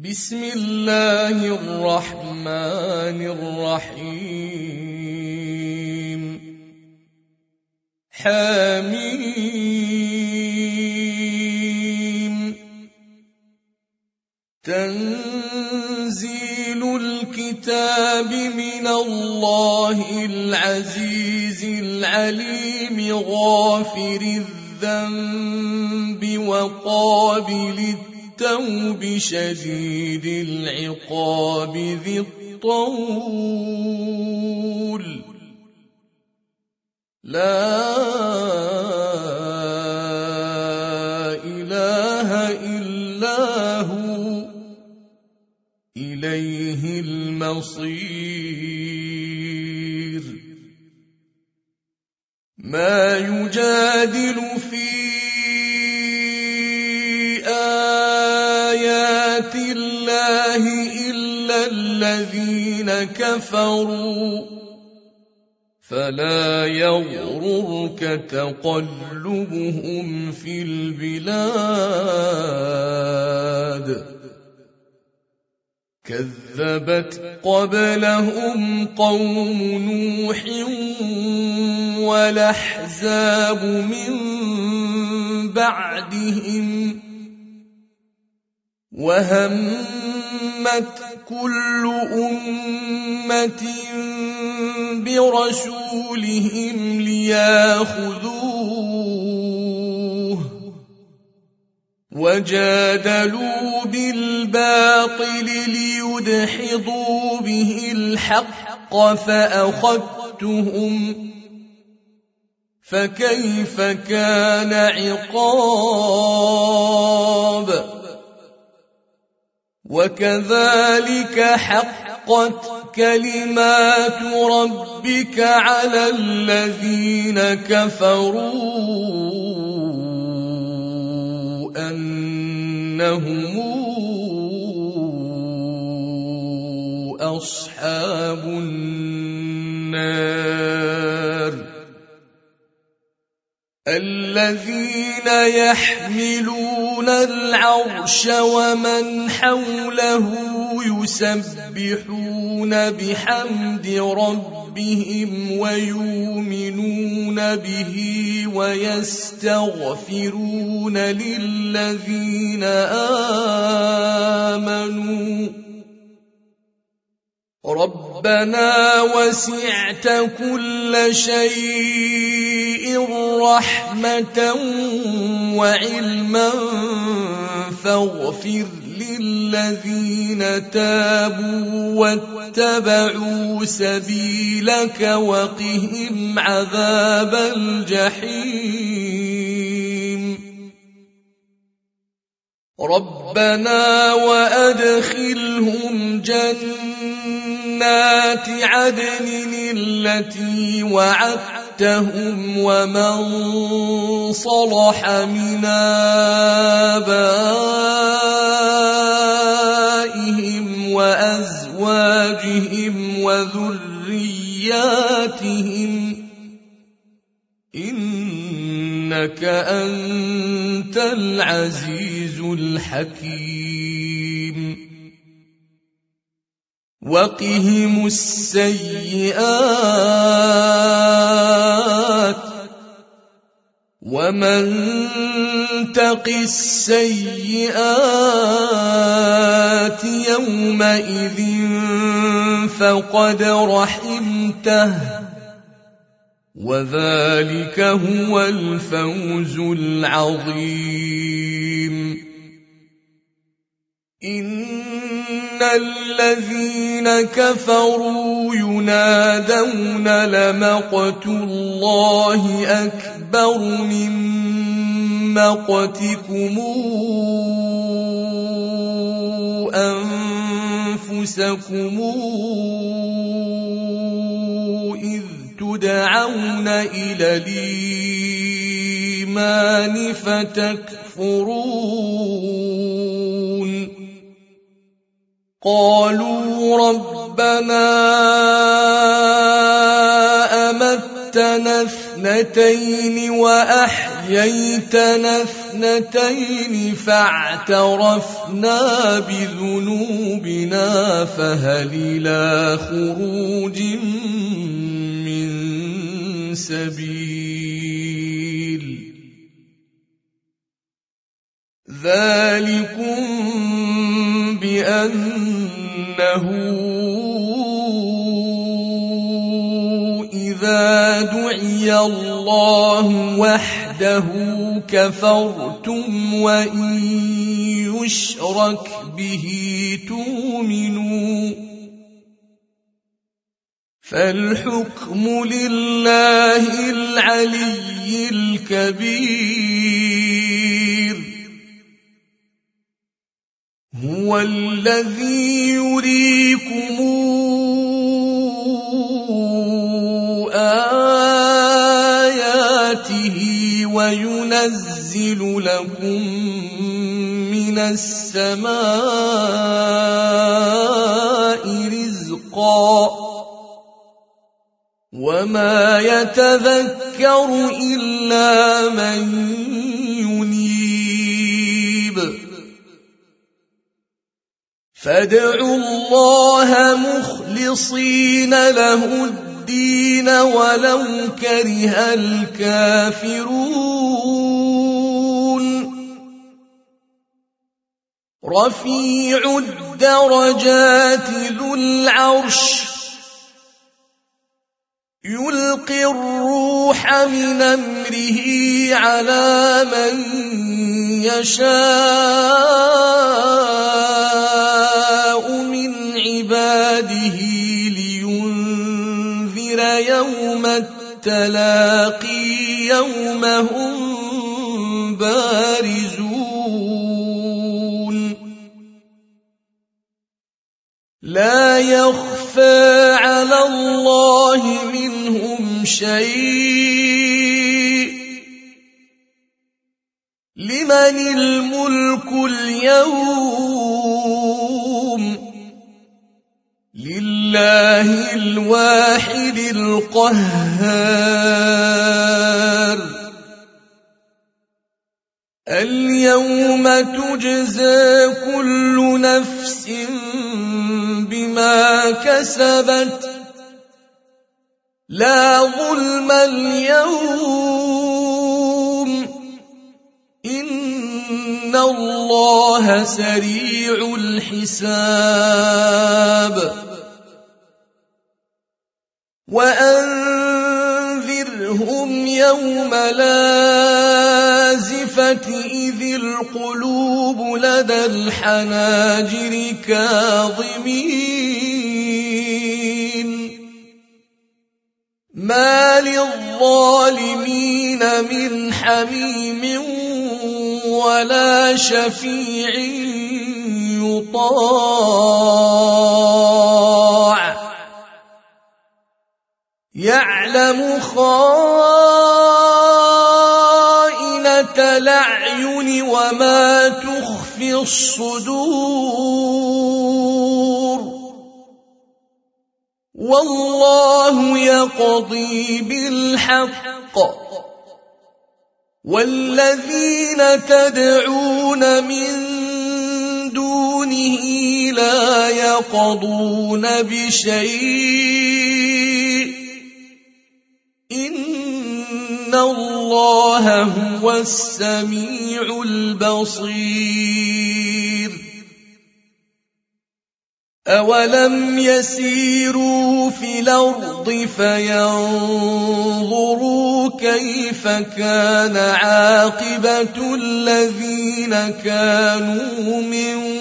بسم الله الرحمن الرحيم حميم تنزيل الكتاب من الله العزيز العليم غافر الذنب وقابل التوب شديد العقاب ذي الطول لا إله إلا هو إليه المصير ما يجادل في آيات الله إلا الذين كفروا فلا يغررك تقلبهم في البلاد كذبت قبلهم قوم نوح والأحزاب من بعدهم وهمت كل أمة برسولهم لياخذوه وجادلوا بالباطل ليدحضوا به الحق فأخذتهم فكيف كان عقاب وكذلك حقت كلمات ربك على الذين كفروا أنهم أصحاب النار الذين يحملون العرش ومن حوله يسبحون بحمد ربهم ويؤمنون به ويستغفرون للذين آمنوا ربنا وسعت كل شيء رحمة وعلما فاغفر للذين تابوا واتبعوا سبيلك وقهم عذاب الجحيم ربنا وأدخلهم جنات عدن التي وعدتهم ومن صلح من آبائهم وأزواجهم وذرياتهم إنك أنت العزيز الحكيم وقهم السيئات ومن تق السيئات يومئذ فقد رحمته وذلك هو الفوز العظيم إن الذين كفروا ينادون لمقت الله أكبر من مقتكم أنفسكم إذ تدعون إلى الإيمان فتكفرون قالوا ربنا أمتنا اثنتين وأحييتنا اثنتين اثنتين فاعترفنا بذنوبنا فهل إلى خروج من سبيل ذلكم بأنه إذا دعي الله وحده كفرتم وإن يشرك به تؤمنوا فالحكم لله العلي الكبير هو الذي يريكم آياته وينزل لكم من السماء رزقا وما يتذكر إلا من ينيب فادعوا الله مخلصين له الدين ولو كره الكافرون رفيع الدرجات ذو العرش يلقي الروح من أمره على من يشاء من عباده لينذر يوم التلاقي يوم هم بارزون لا يخفى على الله منهم شيء لمن الملك اليوم لله الواحد القهار اليوم تجزى كل نفس بما كسبت لا ظلم اليوم إن الله سريع الحساب وأنذرهم يوم لازفة إذ القلوب لدى الحناجر كاظمين ما للظالمين من حميم ولا شفيع يطاع يعلم خائنة الأعين وما تخفي الصدور والله يقضي بالحق والذين تدعون من دونه لا يقضون بشيء إن الله هو السميع البصير أولم يسيروا في الأرض فينظروا كيف كان عاقبة الذين كانوا من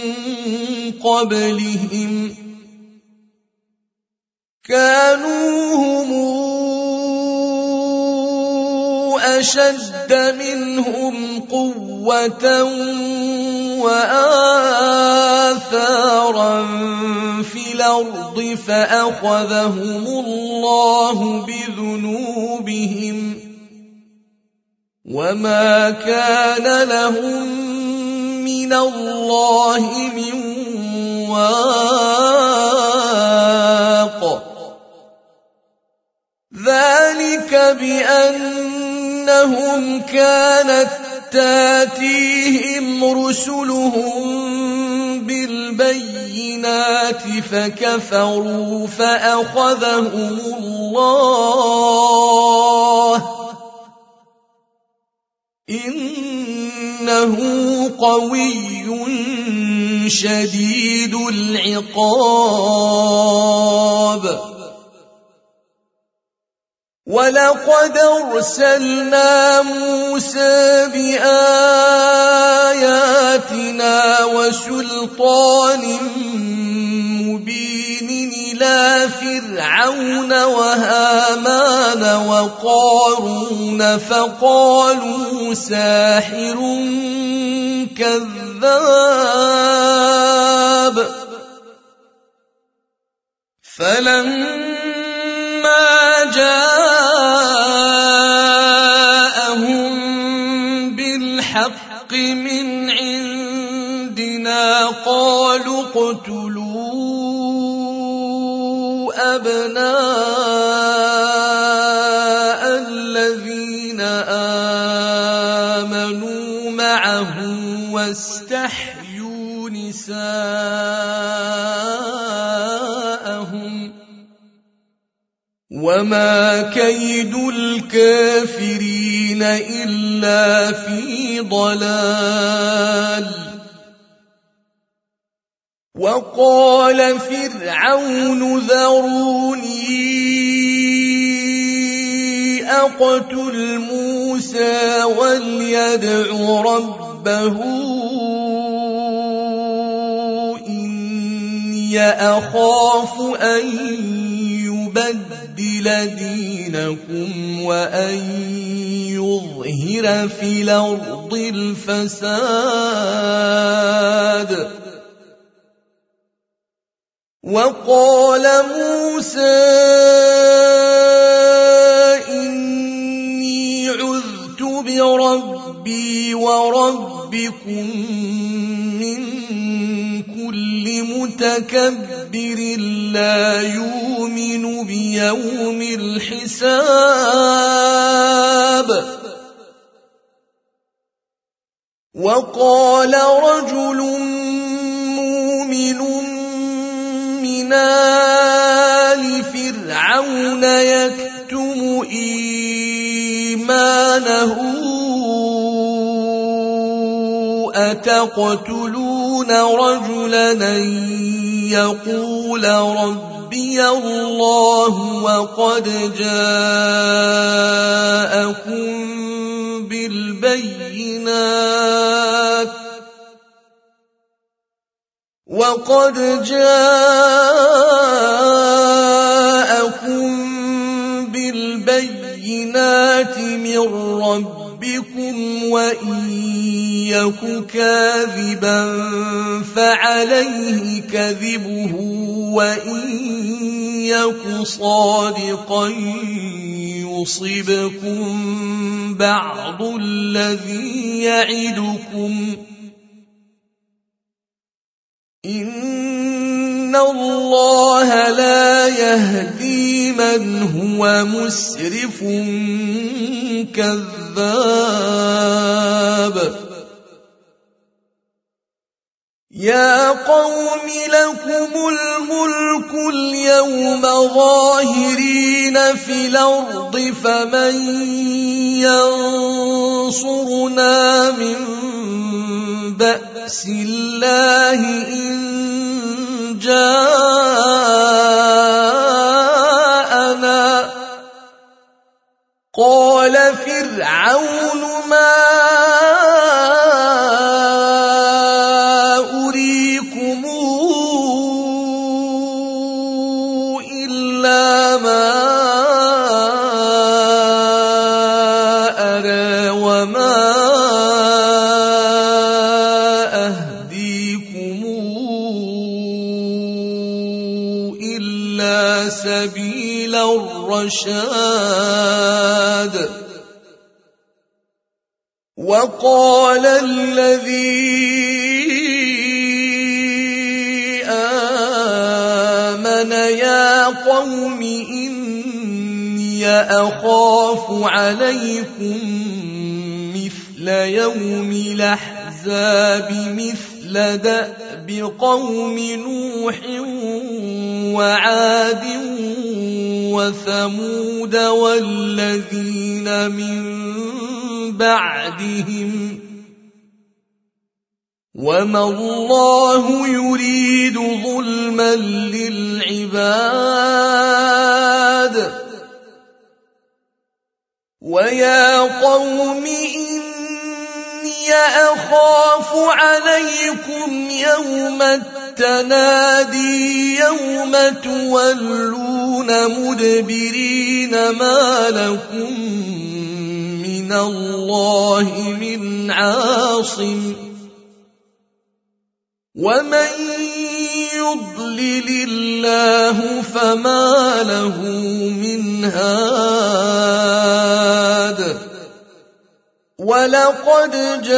قبلهم كانوا هم أشد منهم قوة وآثارا في الأرض فأخذهم الله بذنوبهم وما كان لهم من الله من واق ذلك بأنهم كانت تاتيهم رسلهم بالبينات فكفروا فأخذهم الله إنه قوي شديد العقاب ولقد أرسلنا موسى بآياتنا وسلطان مبين إلى فرعون وهامان وقارون فقالوا ساحر كذاب فلما جاءهم بالحق من عندنا قالوا اقتلوا أبناء الذين آمنوا معه واستحيوا نساءهم وما كيد الكافرين إلا في ضلال وقال فرعون ذروني أقتل موسى وليدع ربه إني أخاف أن يبدل دينكم وأن يظهر في الأرض الفساد وقال موسى إني عذت بربي وربكم من كل متكبر لا يؤمن بيوم الحساب وقال رجل مؤمن من آل فرعون يكتم إيمانه أتقتلون رجلا أن يقول ربي الله وقد جاءكم بالبينات من ربكم وإن يك كاذبا فعليه كذبه وإن يك صادقا يصبكم بعض الذي يعدكم إن الله لا يهدي من هو مسرف كذاب يا قوم لكم الملك اليوم ظاهرين في الأرض فمن ينصرنا من بأس الله إن جاءنا قال فرعون ما أريكم إلا ما أرى وما أهديكم إلا سبيل الرشاد وقال الذي آمن يا قوم إني أخاف عليكم مثل مثل يوم الأحزاب مثل دأب قوم نوح وعاد وثمود والذين من بعدهم وما الله يريد ظلما للعباد ويا قوم إني أخاف عليكم يوم التنادي يوم تولون مدبرين ما لكم من الله من عاصم ومن يضلل الله فما له من هاد ولقد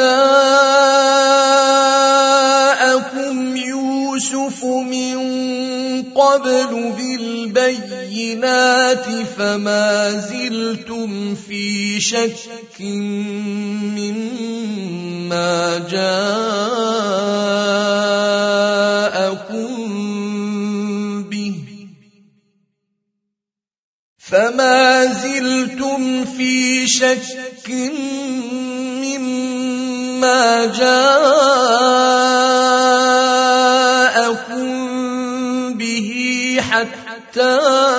جاءكم يوسف من قبل بالبينات فما زلتم في شك مما جاءكم به فما زلتم في شك مما جاءكم به حتى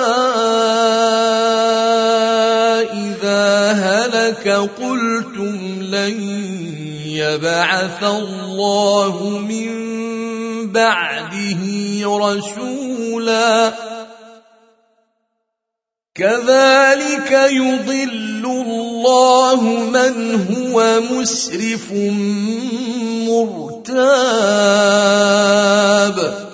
إذا هلك قلتم لن يبعث الله من بعده رسولا كذلك يضل الله من هو مسرف مرتاب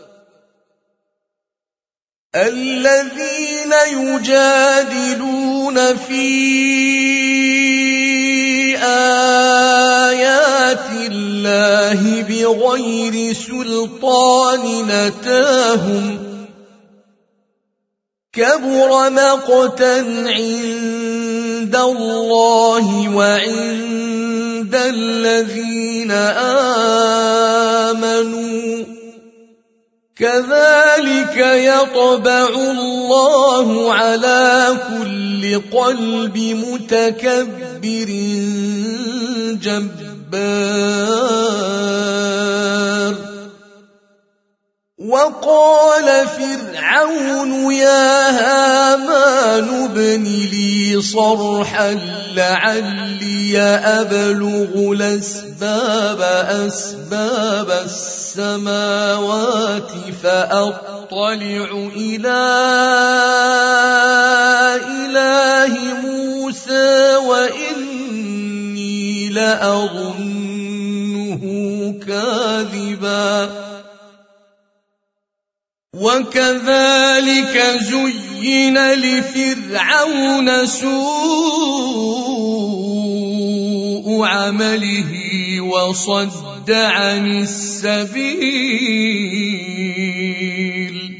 الذين يجادلون في آيات الله بغير سلطان أتاهم كبر مقتا عند الله وعند الذين آمنوا كذلك يطبع الله على كل قلب متكبر جبار وقال فرعون يا هامان ابن لي صرحا لعلي أبلغ أسباب السماوات فأطلع إلى إله موسى وإني لأظنه كاذبا وكذلك زين لفرعون سوء عمله وصد عن السبيل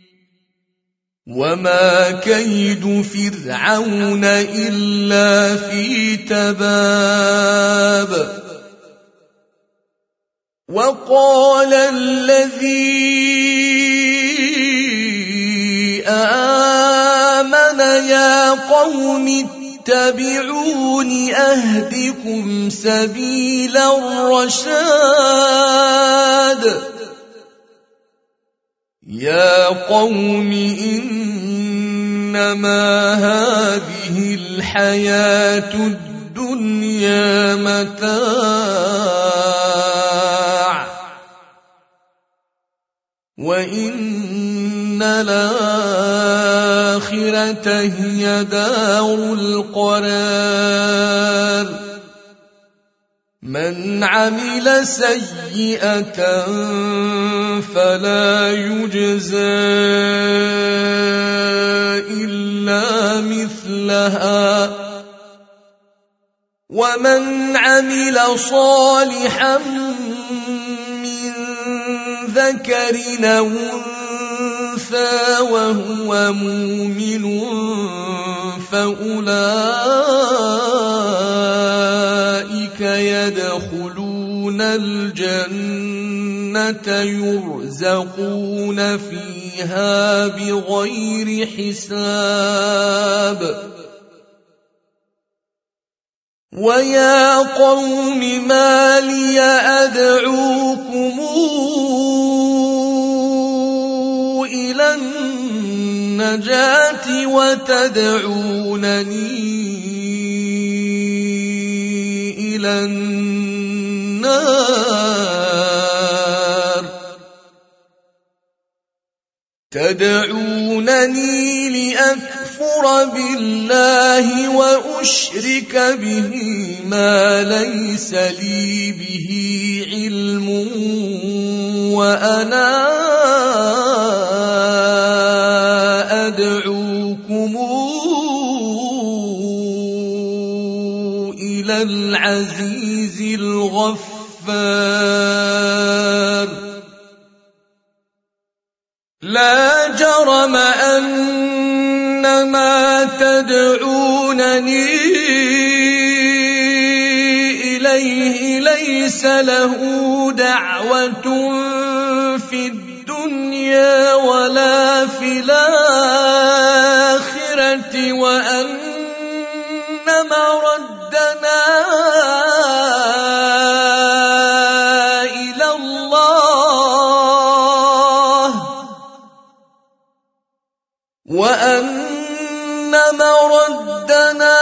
وما كيد فرعون إلا في تباب وقال الذي آمن يا قوم اتبعون أهدكم سبيل الرشاد يا قوم إنما هذه الحياة الدنيا متاع وإن الآخرة هي دار القرار من عمل سيئة فلا يجزى إلا مثلها ومن عمل صالحا من ذكر أو أنثى وهو مؤمن فأولئك الجنة يرزقون فيها بغير حساب ويا قوم ما لي أدعوكم إلى النجاة وتدعونني إلى النار تدعونني لأكفر بالله وأشرك به ما ليس لي به علم وأنا أدعوكم إلى العزيز الغفار لا جرم أن ما تدعونني إليه ليس له دعوة في الدنيا ولا في الآخرة وأن مردنا إلى الله وأن مردنا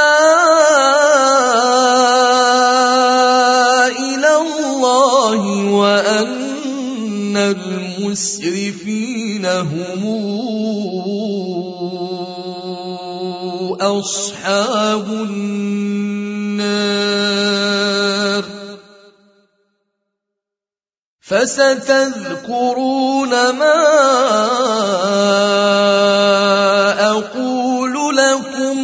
إلى الله وأن المسرفين هم أصحاب النار فستذكرون ما أقول لكم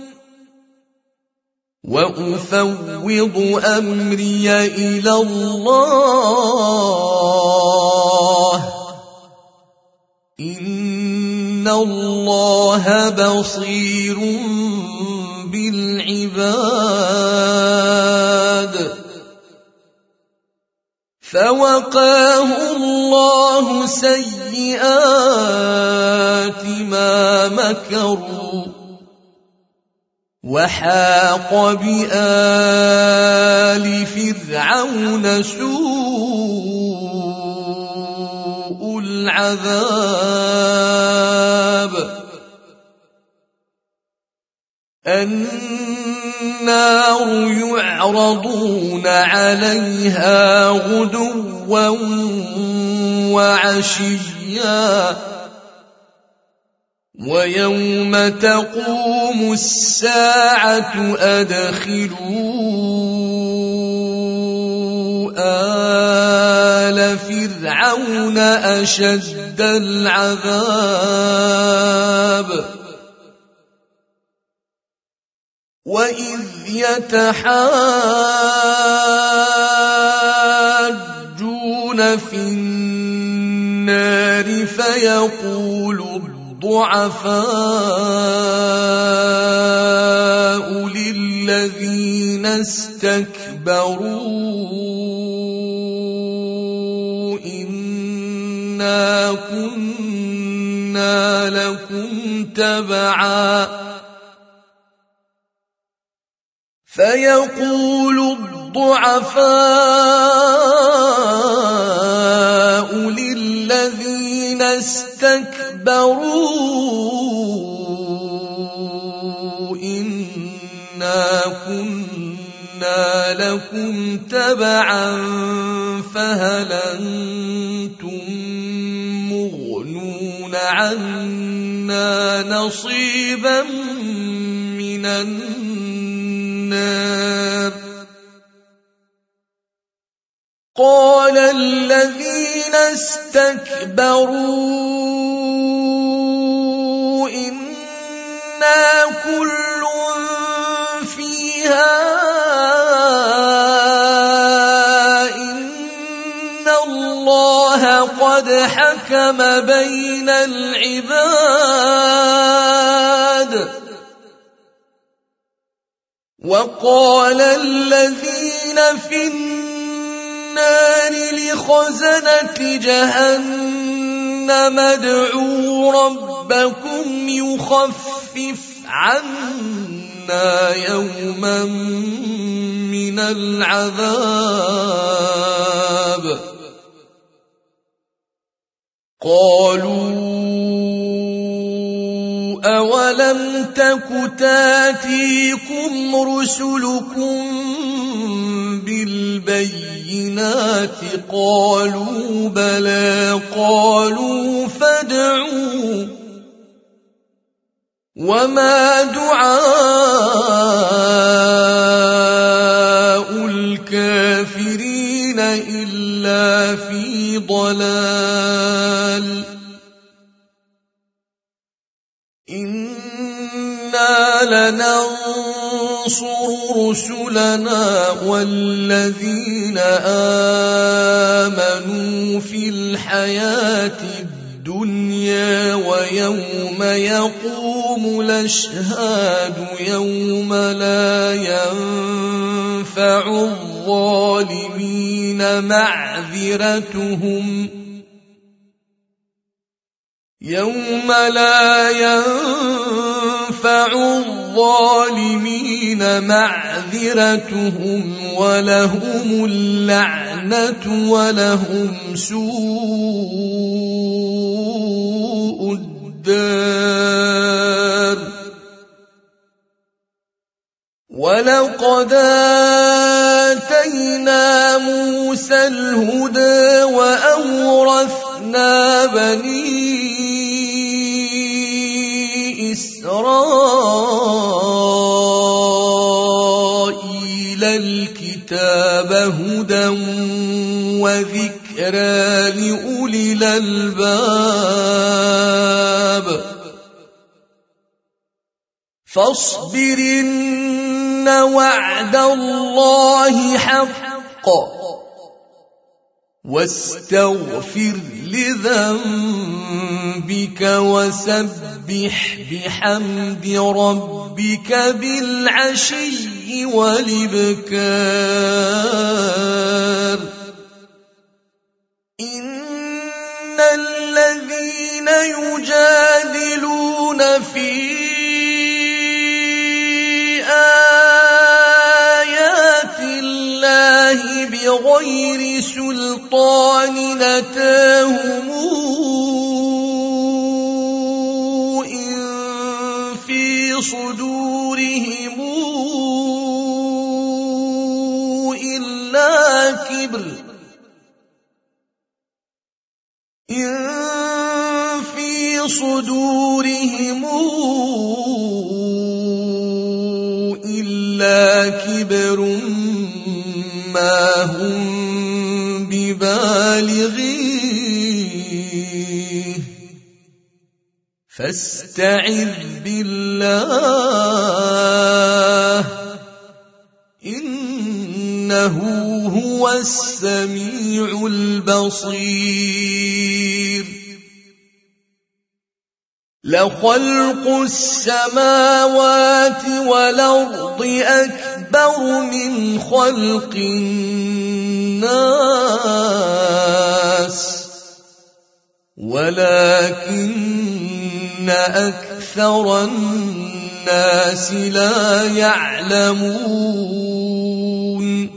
وأفوض أمري إلى الله إن الله بصير بالعباد فوقاه الله سيئات ما مكروا وحاق بآل فرعون سوء العذاب النار يعرضون عليها غدوا وعشيا ويوم تقوم الساعة أدخلوا آل فرعون أشد العذاب وإذ يتحاجون في النار فيقول الضعفاء للذين استكبروا إنا كنا لكم تبعا فيقول الضعفاء للذين استكبروا إنا كنا لكم تبعا فهل أنتم مغنون عنا نصيبا من النار قال الذين استكبروا إنا كل فيها إن الله قد حكم بين العباد وقال الذين في النار النار لخزنة جهنم ادعوا ربكم يخفف عنا يوما من العذاب. قالوا أولم تك تاتيكم رسلكم بالبينات؟ قالوا بلى. قالوا فادعوا. وما دعاء الكافرين إلا في ضلال. إنا لننصر رسلنا والذين آمنوا في الحياة الدنيا ويوم يقوم الأشهاد يوم لا ينفع الظالمين معذرتهم يوم لا ينفع الظالمين معذرتهم ولهم اللعنة ولهم سوء الدار. ولقد آتينا موسى الهدى وأورثنا بني إسرائيل الكتاب هدى وذكرى لأولي الألباب. فاصبر إن وعد الله حق واستغفر لذنبك وسبح بحمد ربك بالعشي والإبكار. إن الذين يجادلون في آيات الله بغير سلطان أتاهم إن في صدورهم إلا كبر ما هم ببالغيه فاستعذ بالله إنه هو السميع البصير. لخلق السماوات والأرض أكبر من خلق الناس ولكن أكثر الناس لا يعلمون.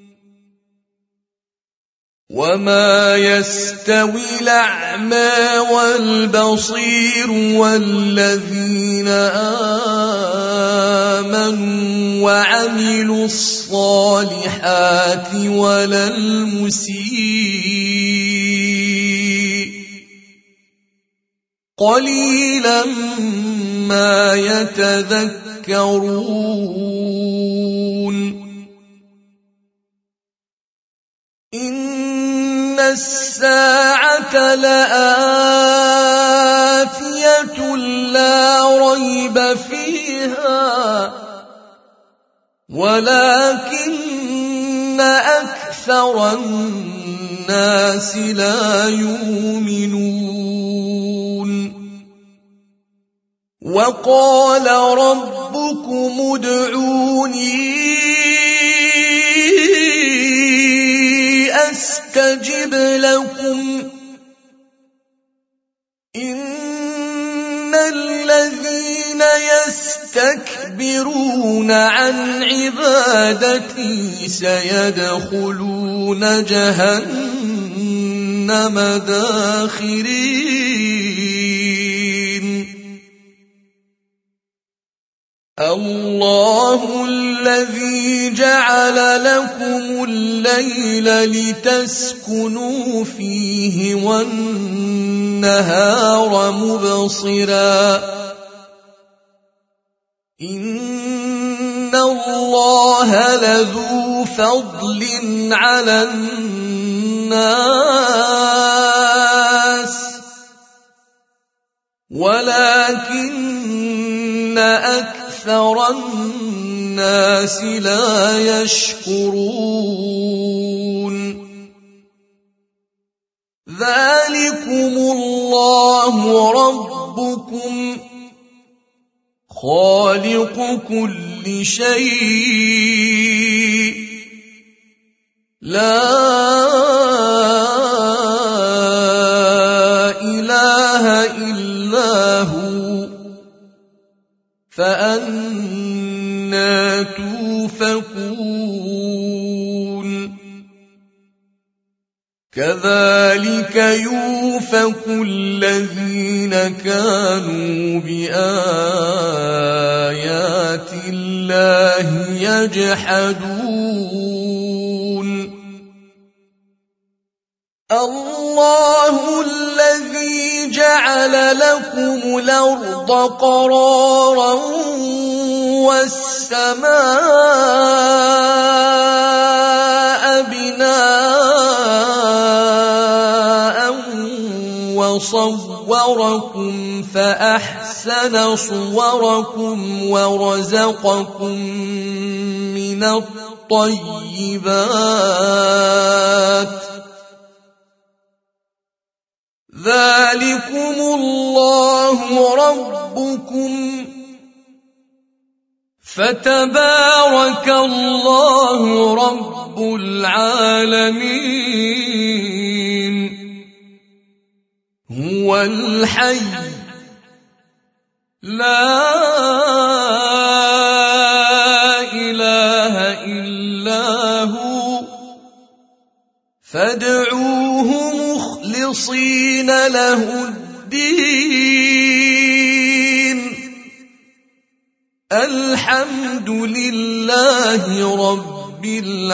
وما يستوي الأعمى والبصير والذين آمنوا وعملوا الصالحات ولا المسيء قليلا ما يتذكرون. إن الساعة لآتية لا ريب فيها ولكن أكثر الناس لا يؤمنون. وقال ربكم ادعوني يستجب لكم إن الذين يستكبرون عن عبادتي سيدخلون جهنم داخرين الله الذي جعل لكم الليل لتسكنوا فيه والنهار مبصرا إن الله لذو فضل على الناس ولكن أكثر الناس لا يشكرون ذلكم الله ربكم خالق كل شيء لا إله إلا هو فأنى توفكون كذلك يؤفك الذين كانوا بآيات الله يجحدون الله الذي جعل لكم الأرض قرارا والسماء بناء وصوركم فأحسن صوركم ورزقكم من الطيبات ذلكم الله ربكم فتبارك الله رب العالمين هو الحي لا إله إلا هو فادعوه مخلصين له الدين الحمد لله رب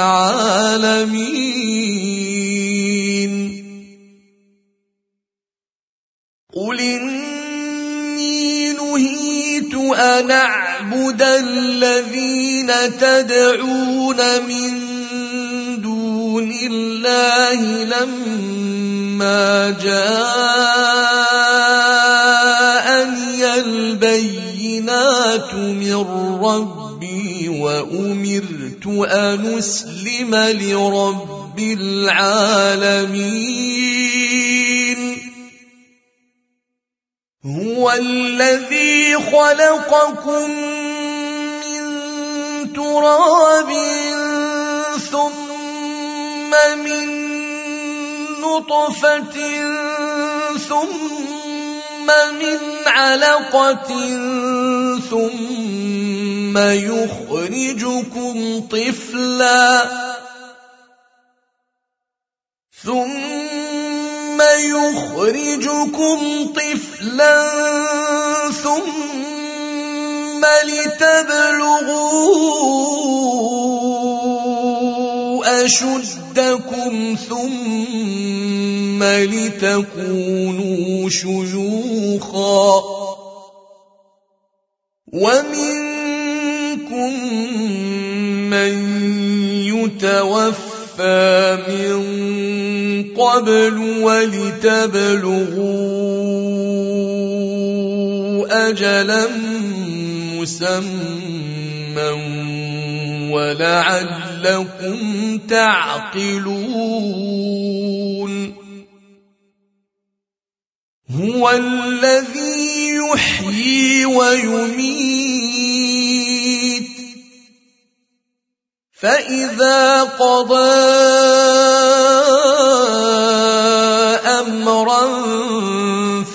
العالمين قل إني نهيت أن أعبد الذين تدعون من دون الله لما جاءني البينات من ربي وأمرت أن أسلم لرب العالمين هو الذي خلقكم من تراب ثم من نطفة ثم من علقة ثم يخرجكم طفلا ثم لتبلغوا أشدكم ثم لتكونوا شيوخا ومنكم من يتوفى من قبل ولتبلغوا أجلا مسمى ولعلكم تعقلون هو الذي يحيي ويميت فإذا قضى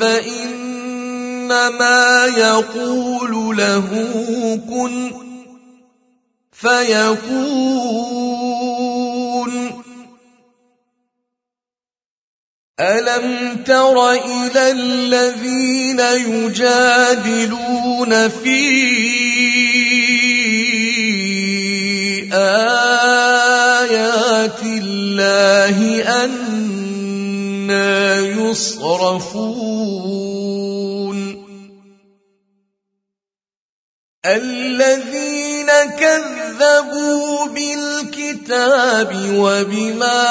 فإنما يقول له كن فيكون. ألم تر إلى الذين يجادلون في آيات الله أنى يصرفون الذين كذبوا بالكتاب وبما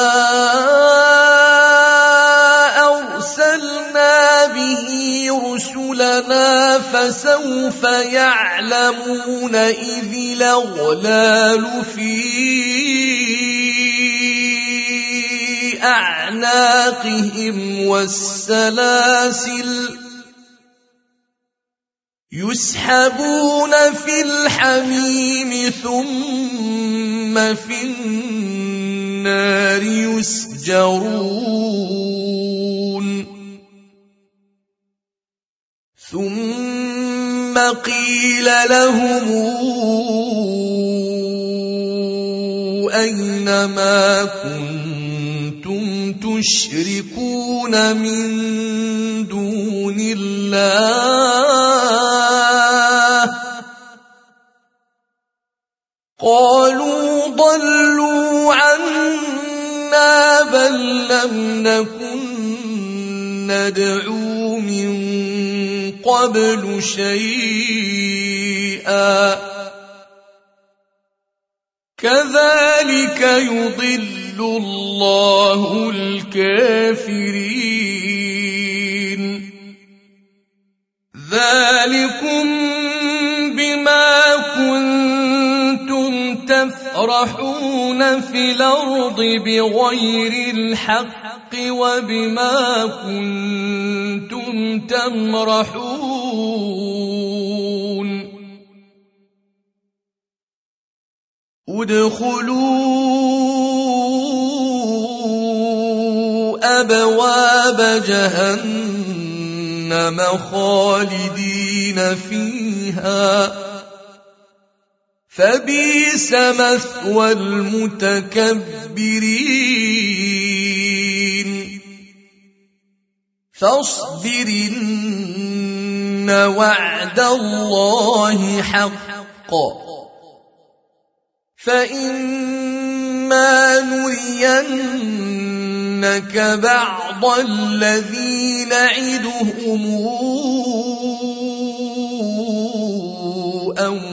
أرسلنا به رسلنا فسوف يعلمون إذ الأغلال في أعناقهم والسلاسل يسحبون في الحميم ثم في النار يسجرون ثم قيل لهم أين ما كنتم تشركون من دون الله قالوا ضلوا عنا بل لم نكن ندعو من قبل شيئا كذلك يضل الله الكافرين ذلكم بما كنتم تفرحون في الأرض بغير الحق وبما كنتم تمرحون ادخلوا أبواب جهنم خالدين فيها فبئس مثوى المتكبرين فاصبر إن وعد الله حق فإما نرينك بعض الذي نعدهم أو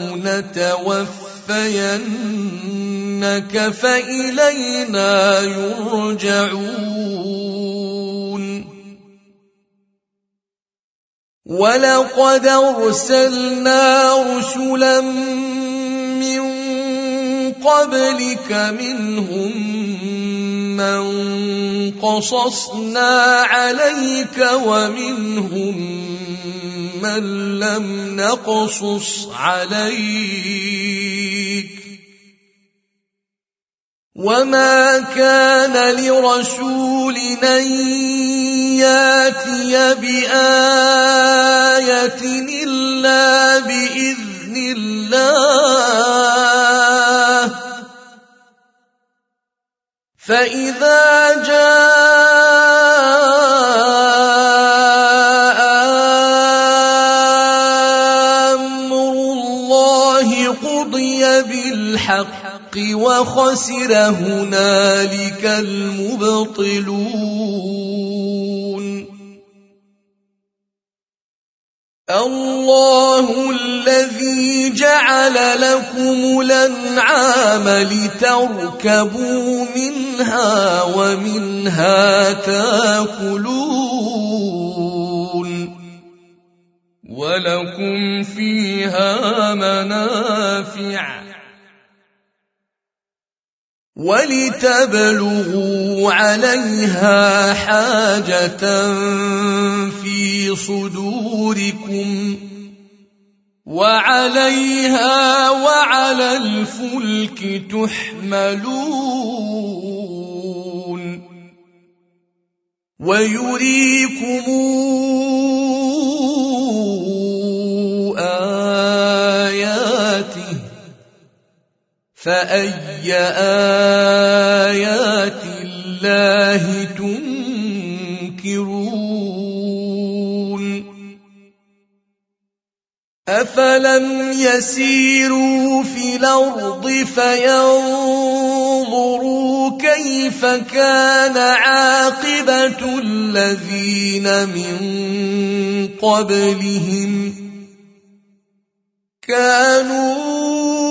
نتوفينك فإلينا يرجعون ولقد أرسلنا رسلا من قبلك منهم من قصصنا عليك ومنهم من لم نقصص عليك وما كان لرسول أن ياتي بآية إلا بإذن الله فإذا جاء أمر الله قضي بالحق وخسر هنالك المبطلون الله الذي جعل لكم الأنعام لتركبوا منها ومنها تاكلون ولكم فيها منافع ولتبلغوا عليها حاجة في صدوركم وعليها وعلى الفلك تحملون ويريكم فأي آيات الله تنكرون أفلم يسيروا في الأرض فينظروا كيف كان عاقبة الذين من قبلهم كانوا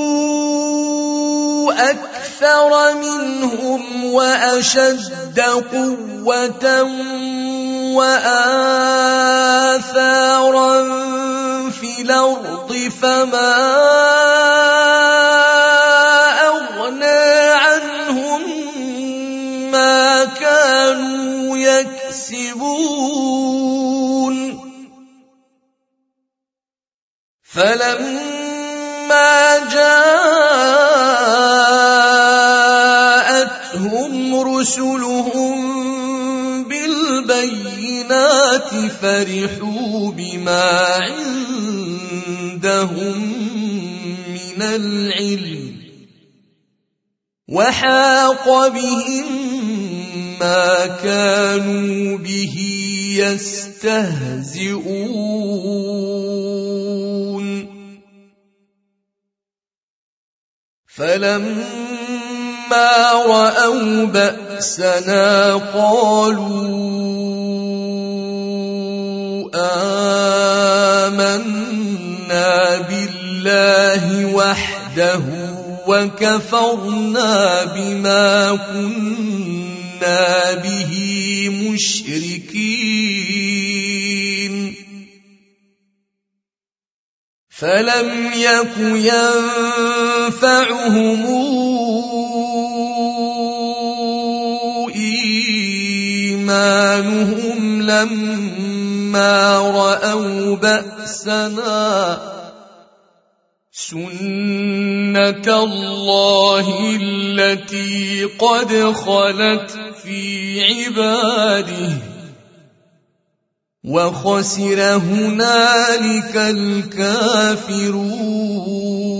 أكثر منهم وأشد قوة وآثارا في الأرض فما أغنى عنهم ما كانوا يكسبون فلما جاءتهم رسلهم بالبينات فرحوا بما عندهم من العلم وحاق بهم ما كانوا به يستهزئون فلما رأوا بأسنا قالوا آمنا بالله وحده وكفرنا بما كنا به مشركين فلم يك ينفعهم إيمانهم لما رأوا بأسنا سنة الله التي قد خلت في عباده وخسر هنالك الكافرون